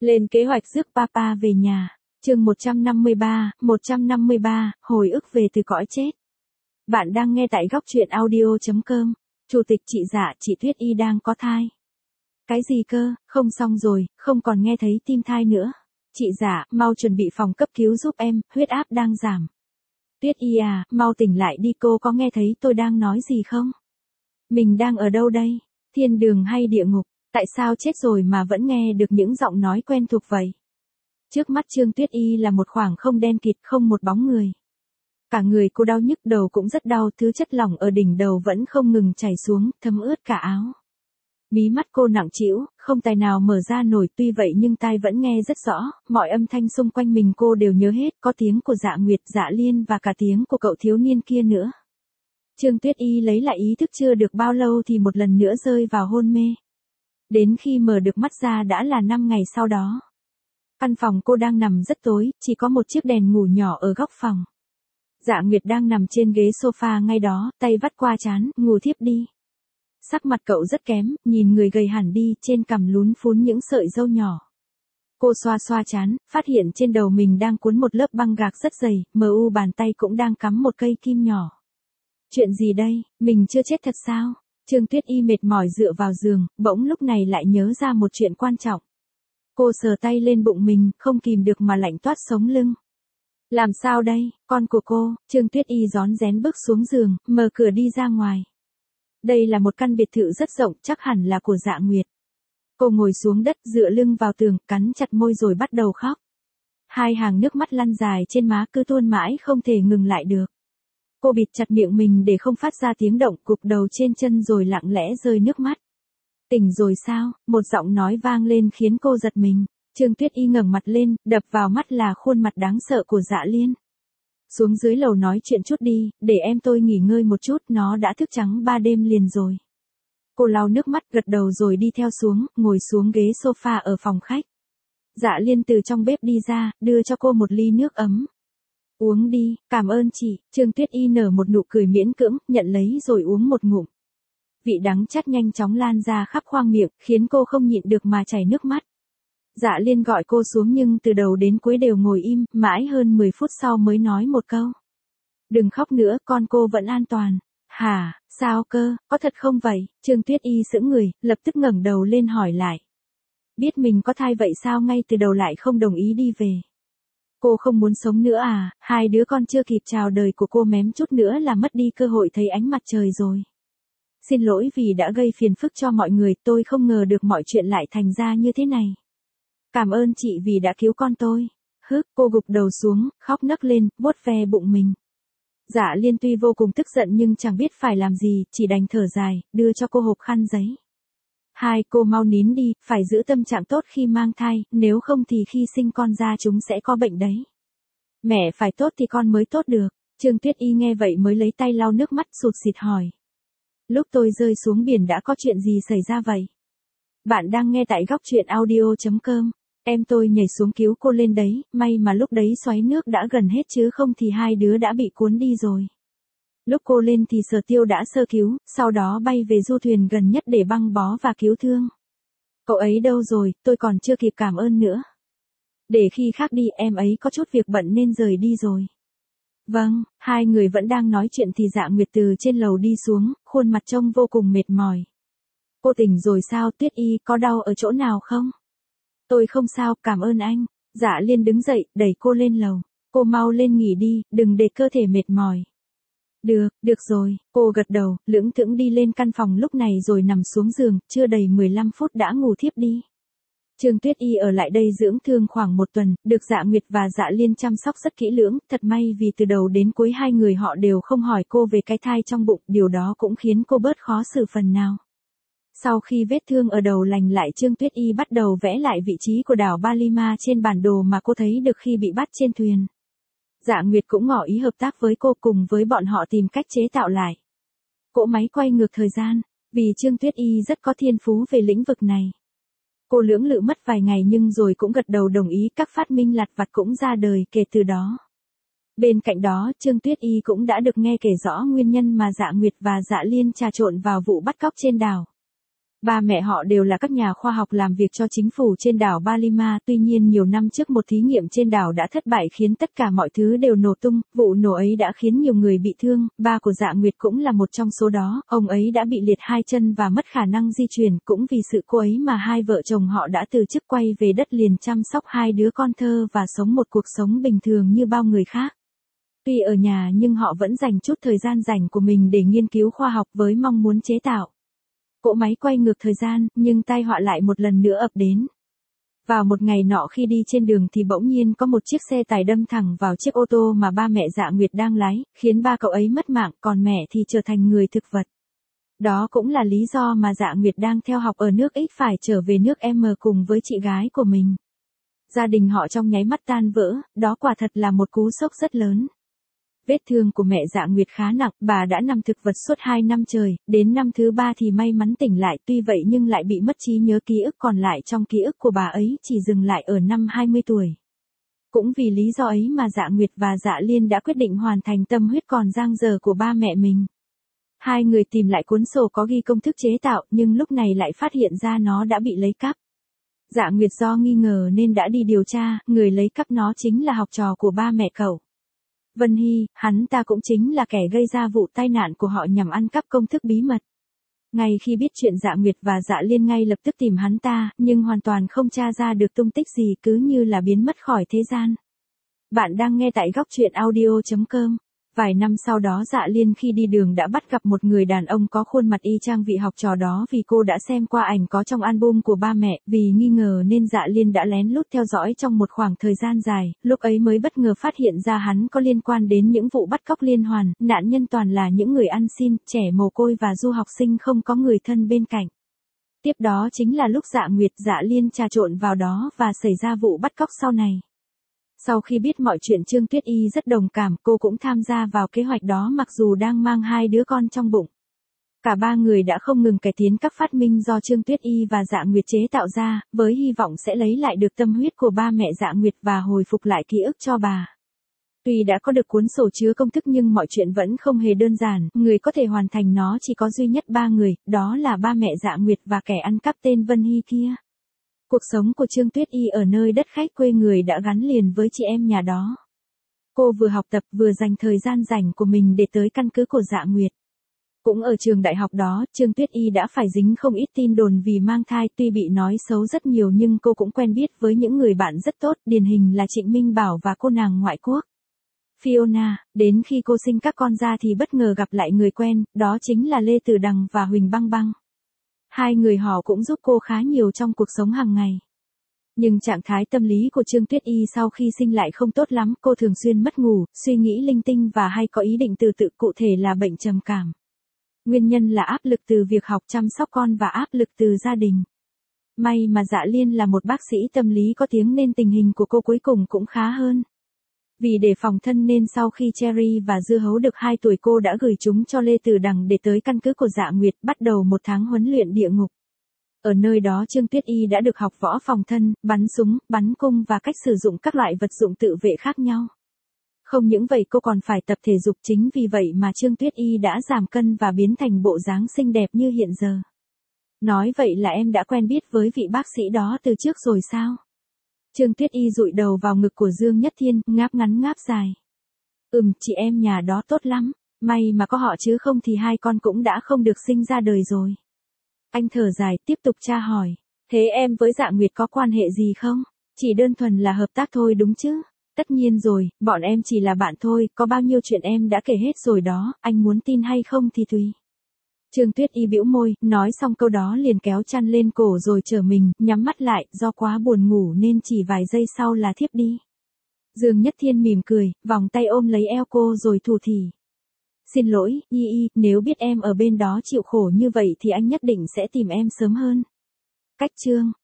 Lên kế hoạch rước papa về nhà. Chương 153, hồi ức về từ cõi chết. Bạn đang nghe tại góc truyện audio.com. Chủ tịch chị Dạ, chị Tuyết Y đang có thai. Cái gì cơ, không xong rồi, không còn nghe thấy tim thai nữa. Chị Dạ, mau chuẩn bị phòng cấp cứu giúp em, huyết áp đang giảm. Tuyết Y à, mau tỉnh lại đi, cô có nghe thấy tôi đang nói gì không? Mình đang ở đâu đây? Thiên đường hay địa ngục? Tại sao chết rồi mà vẫn nghe được những giọng nói quen thuộc vậy? Trước mắt Trương Tuyết Y là một khoảng không đen kịt, không một bóng người. Cả người cô đau nhức, đầu cũng rất đau, thứ chất lỏng ở đỉnh đầu vẫn không ngừng chảy xuống, thấm ướt cả áo. Mí mắt cô nặng trĩu, không tài nào mở ra nổi, tuy vậy nhưng tai vẫn nghe rất rõ, mọi âm thanh xung quanh mình cô đều nhớ hết, có tiếng của Dạ Nguyệt, Dạ Liên và cả tiếng của cậu thiếu niên kia nữa. Trương Tuyết Y lấy lại ý thức chưa được bao lâu thì một lần nữa rơi vào hôn mê. Đến khi mở được mắt ra đã là 5 ngày sau đó. Căn phòng cô đang nằm rất tối, chỉ có một chiếc đèn ngủ nhỏ ở góc phòng. Dạ Nguyệt đang nằm trên ghế sofa ngay đó, tay vắt qua trán, ngủ thiếp đi. Sắc mặt cậu rất kém, nhìn người gầy hẳn đi, trên cằm lún phún những sợi râu nhỏ. Cô xoa xoa trán, phát hiện trên đầu mình đang cuốn một lớp băng gạc rất dày, mu bàn tay cũng đang cắm một cây kim nhỏ. Chuyện gì đây, mình chưa chết thật sao? Trương Tuyết Y mệt mỏi dựa vào giường, bỗng lúc này lại nhớ ra một chuyện quan trọng. Cô sờ tay lên bụng mình, không kìm được mà lạnh toát sống lưng. Làm sao đây, con của cô? Trương Tuyết Y rón rén bước xuống giường, mở cửa đi ra ngoài. Đây là một căn biệt thự rất rộng, chắc hẳn là của Dạ Nguyệt. Cô ngồi xuống đất, dựa lưng vào tường, cắn chặt môi rồi bắt đầu khóc. Hai hàng nước mắt lăn dài trên má, cứ tuôn mãi không thể ngừng lại được. Cô bịt chặt miệng mình để không phát ra tiếng động, cụp đầu trên chân rồi lặng lẽ rơi nước mắt. Tỉnh rồi sao? Một giọng nói vang lên khiến cô giật mình. Trương Tuyết Y ngẩng mặt lên, đập vào mắt là khuôn mặt đáng sợ của Dạ Liên. Xuống dưới lầu nói chuyện chút đi, để em tôi nghỉ ngơi một chút, nó đã thức trắng 3 đêm liền rồi. Cô lau nước mắt gật đầu rồi đi theo xuống, ngồi xuống ghế sofa ở phòng khách. Dạ Liên từ trong bếp đi ra, đưa cho cô một ly nước ấm. Uống đi, cảm ơn chị. Trương Tuyết Y nở một nụ cười miễn cưỡng, nhận lấy rồi uống một ngụm. Vị đắng chát nhanh chóng lan ra khắp khoang miệng, khiến cô không nhịn được mà chảy nước mắt. Dạ Liên gọi cô xuống nhưng từ đầu đến cuối đều ngồi im, mãi hơn 10 phút sau mới nói một câu. Đừng khóc nữa, con cô vẫn an toàn. Hả, sao cơ, có thật không vậy? Trương Tuyết Y sững người, lập tức ngẩng đầu lên hỏi lại. Biết mình có thai vậy sao ngay từ đầu lại không đồng ý đi về? Cô không muốn sống nữa à? Hai đứa con chưa kịp chào đời của cô mém chút nữa là mất đi cơ hội thấy ánh mặt trời rồi. Xin lỗi vì đã gây phiền phức cho mọi người, tôi không ngờ được mọi chuyện lại thành ra như thế này. Cảm ơn chị vì đã cứu con tôi. Cô gục đầu xuống, khóc nấc lên, vuốt ve bụng mình. Dạ Liên tuy vô cùng tức giận nhưng chẳng biết phải làm gì, chỉ đành thở dài, đưa cho cô hộp khăn giấy. Hai cô mau nín đi, phải giữ tâm trạng tốt khi mang thai, nếu không thì khi sinh con ra chúng sẽ có bệnh đấy. Mẹ phải tốt thì con mới tốt được. Trương Tuyết Y nghe vậy mới lấy tay lau nước mắt sụt sịt hỏi. Lúc tôi rơi xuống biển đã có chuyện gì xảy ra vậy? Bạn đang nghe tại góc truyện audio.com. Em tôi nhảy xuống cứu cô lên đấy, may mà lúc đấy xoáy nước đã gần hết chứ không thì hai đứa đã bị cuốn đi rồi. Lúc cô lên thì Sở Tiêu đã sơ cứu, sau đó bay về du thuyền gần nhất để băng bó và cứu thương. Cậu ấy đâu rồi, tôi còn chưa kịp cảm ơn nữa. Để khi khác đi, em ấy có chút việc bận nên rời đi rồi. Vâng, hai người vẫn đang nói chuyện thì Dạ Nguyệt từ trên lầu đi xuống, khuôn mặt trông vô cùng mệt mỏi. Cô tỉnh rồi sao? Tuyết Y, có đau ở chỗ nào không? Tôi không sao, cảm ơn anh. Dạ Liên đứng dậy, đẩy cô lên lầu. Cô mau lên nghỉ đi, đừng để cơ thể mệt mỏi. Được rồi, cô gật đầu, lững thững đi lên căn phòng lúc này rồi nằm xuống giường, chưa đầy 15 phút đã ngủ thiếp đi. Trương Tuyết Y ở lại đây dưỡng thương khoảng 1 tuần, được Dạ Nguyệt và Dạ Liên chăm sóc rất kỹ lưỡng, thật may vì từ đầu đến cuối hai người họ đều không hỏi cô về cái thai trong bụng, điều đó cũng khiến cô bớt khó xử phần nào. Sau khi vết thương ở đầu lành lại, Trương Tuyết Y bắt đầu vẽ lại vị trí của đảo Balima trên bản đồ mà cô thấy được khi bị bắt trên thuyền. Dạ Nguyệt cũng ngỏ ý hợp tác với cô, cùng với bọn họ tìm cách chế tạo lại cỗ máy quay ngược thời gian, vì Trương Tuyết Y rất có thiên phú về lĩnh vực này. Cô lưỡng lự mất vài ngày nhưng rồi cũng gật đầu đồng ý, các phát minh lặt vặt cũng ra đời kể từ đó. Bên cạnh đó, Trương Tuyết Y cũng đã được nghe kể rõ nguyên nhân mà Dạ Nguyệt và Dạ Liên trà trộn vào vụ bắt cóc trên đảo. Ba mẹ họ đều là các nhà khoa học làm việc cho chính phủ trên đảo Balima, tuy nhiên nhiều năm trước một thí nghiệm trên đảo đã thất bại khiến tất cả mọi thứ đều nổ tung, vụ nổ ấy đã khiến nhiều người bị thương, ba của Dạ Nguyệt cũng là một trong số đó, ông ấy đã bị liệt hai chân và mất khả năng di chuyển, cũng vì sự cố ấy mà hai vợ chồng họ đã từ chức quay về đất liền chăm sóc hai đứa con thơ và sống một cuộc sống bình thường như bao người khác. Tuy ở nhà nhưng họ vẫn dành chút thời gian rảnh của mình để nghiên cứu khoa học với mong muốn chế tạo cỗ máy quay ngược thời gian, nhưng tai họa lại một lần nữa ập đến. Vào một ngày nọ khi đi trên đường thì bỗng nhiên có một chiếc xe tải đâm thẳng vào chiếc ô tô mà ba mẹ Dạ Nguyệt đang lái, khiến ba cậu ấy mất mạng, còn mẹ thì trở thành người thực vật. Đó cũng là lý do mà Dạ Nguyệt đang theo học ở nước X phải trở về nước M cùng với chị gái của mình. Gia đình họ trong nháy mắt tan vỡ, đó quả thật là một cú sốc rất lớn. Vết thương của mẹ Dạ Nguyệt khá nặng, bà đã nằm thực vật suốt 2 năm trời, đến năm thứ 3 thì may mắn tỉnh lại, tuy vậy nhưng lại bị mất trí nhớ, ký ức còn lại trong ký ức của bà ấy chỉ dừng lại ở năm 20 tuổi. Cũng vì lý do ấy mà Dạ Nguyệt và Dạ Liên đã quyết định hoàn thành tâm huyết còn dang dở của ba mẹ mình. Hai người tìm lại cuốn sổ có ghi công thức chế tạo, nhưng lúc này lại phát hiện ra nó đã bị lấy cắp. Dạ Nguyệt do nghi ngờ nên đã đi điều tra, người lấy cắp nó chính là học trò của ba mẹ cậu. Vân Hy, hắn ta cũng chính là kẻ gây ra vụ tai nạn của họ nhằm ăn cắp công thức bí mật. Ngay khi biết chuyện Dạ Nguyệt và Dạ Liên ngay lập tức tìm hắn ta, nhưng hoàn toàn không tra ra được tung tích gì, cứ như là biến mất khỏi thế gian. Bạn đang nghe tại góc truyện audio.com. Vài năm sau đó Dạ Liên khi đi đường đã bắt gặp một người đàn ông có khuôn mặt y chang vị học trò đó, vì cô đã xem qua ảnh có trong album của ba mẹ, vì nghi ngờ nên Dạ Liên đã lén lút theo dõi trong một khoảng thời gian dài, lúc ấy mới bất ngờ phát hiện ra hắn có liên quan đến những vụ bắt cóc liên hoàn, nạn nhân toàn là những người ăn xin, trẻ mồ côi và du học sinh không có người thân bên cạnh. Tiếp đó chính là lúc Dạ Nguyệt, Dạ Liên trà trộn vào đó và xảy ra vụ bắt cóc sau này. Sau khi biết mọi chuyện Trương Tuyết Y rất đồng cảm, cô cũng tham gia vào kế hoạch đó mặc dù đang mang hai đứa con trong bụng. Cả ba người đã không ngừng cải tiến các phát minh do Trương Tuyết Y và Dạ Nguyệt chế tạo ra, với hy vọng sẽ lấy lại được tâm huyết của ba mẹ Dạ Nguyệt và hồi phục lại ký ức cho bà. Tuy đã có được cuốn sổ chứa công thức nhưng mọi chuyện vẫn không hề đơn giản, người có thể hoàn thành nó chỉ có duy nhất ba người, đó là ba mẹ Dạ Nguyệt và kẻ ăn cắp tên Vân Hy kia. Cuộc sống của Trương Tuyết Y ở nơi đất khách quê người đã gắn liền với chị em nhà đó. Cô vừa học tập vừa dành thời gian rảnh của mình để tới căn cứ của Dạ Nguyệt. Cũng ở trường đại học đó, Trương Tuyết Y đã phải dính không ít tin đồn vì mang thai, tuy bị nói xấu rất nhiều nhưng cô cũng quen biết với những người bạn rất tốt, điển hình là Trịnh Minh Bảo và cô nàng ngoại quốc Fiona. Đến khi cô sinh các con ra thì bất ngờ gặp lại người quen, đó chính là Lê Tử Đằng và Huỳnh Băng Băng. Hai người họ cũng giúp cô khá nhiều trong cuộc sống hàng ngày. Nhưng trạng thái tâm lý của Trương Tuyết Y sau khi sinh lại không tốt lắm, cô thường xuyên mất ngủ, suy nghĩ linh tinh và hay có ý định tự tử, cụ thể là bệnh trầm cảm. Nguyên nhân là áp lực từ việc học chăm sóc con và áp lực từ gia đình. May mà Dạ Liên là một bác sĩ tâm lý có tiếng nên tình hình của cô cuối cùng cũng khá hơn. Vì để phòng thân nên sau khi Cherry và Dưa Hấu được 2 tuổi cô đã gửi chúng cho Lê Tử Đằng để tới căn cứ của Dạ Nguyệt, bắt đầu một tháng huấn luyện địa ngục. Ở nơi đó Trương Tuyết Y đã được học võ phòng thân, bắn súng, bắn cung và cách sử dụng các loại vật dụng tự vệ khác nhau. Không những vậy cô còn phải tập thể dục, chính vì vậy mà Trương Tuyết Y đã giảm cân và biến thành bộ dáng xinh đẹp như hiện giờ. Nói vậy là em đã quen biết với vị bác sĩ đó từ trước rồi sao? Trương Tuyết Y dụi đầu vào ngực của Dương Nhất Thiên, ngáp ngắn ngáp dài. Chị em nhà đó tốt lắm, may mà có họ chứ không thì hai con cũng đã không được sinh ra đời rồi. Anh thở dài, tiếp tục tra hỏi. Thế em với Dạ Nguyệt có quan hệ gì không? Chỉ đơn thuần là hợp tác thôi đúng chứ? Tất nhiên rồi, bọn em chỉ là bạn thôi, có bao nhiêu chuyện em đã kể hết rồi đó, anh muốn tin hay không thì tùy. Trương Tuyết Y bĩu môi, nói xong câu đó liền kéo chăn lên cổ rồi trở mình, nhắm mắt lại, do quá buồn ngủ nên chỉ vài giây sau là thiếp đi. Dương Nhất Thiên mỉm cười, vòng tay ôm lấy eo cô rồi thủ thỉ. Xin lỗi, Y, nếu biết em ở bên đó chịu khổ như vậy thì anh nhất định sẽ tìm em sớm hơn. Cách chương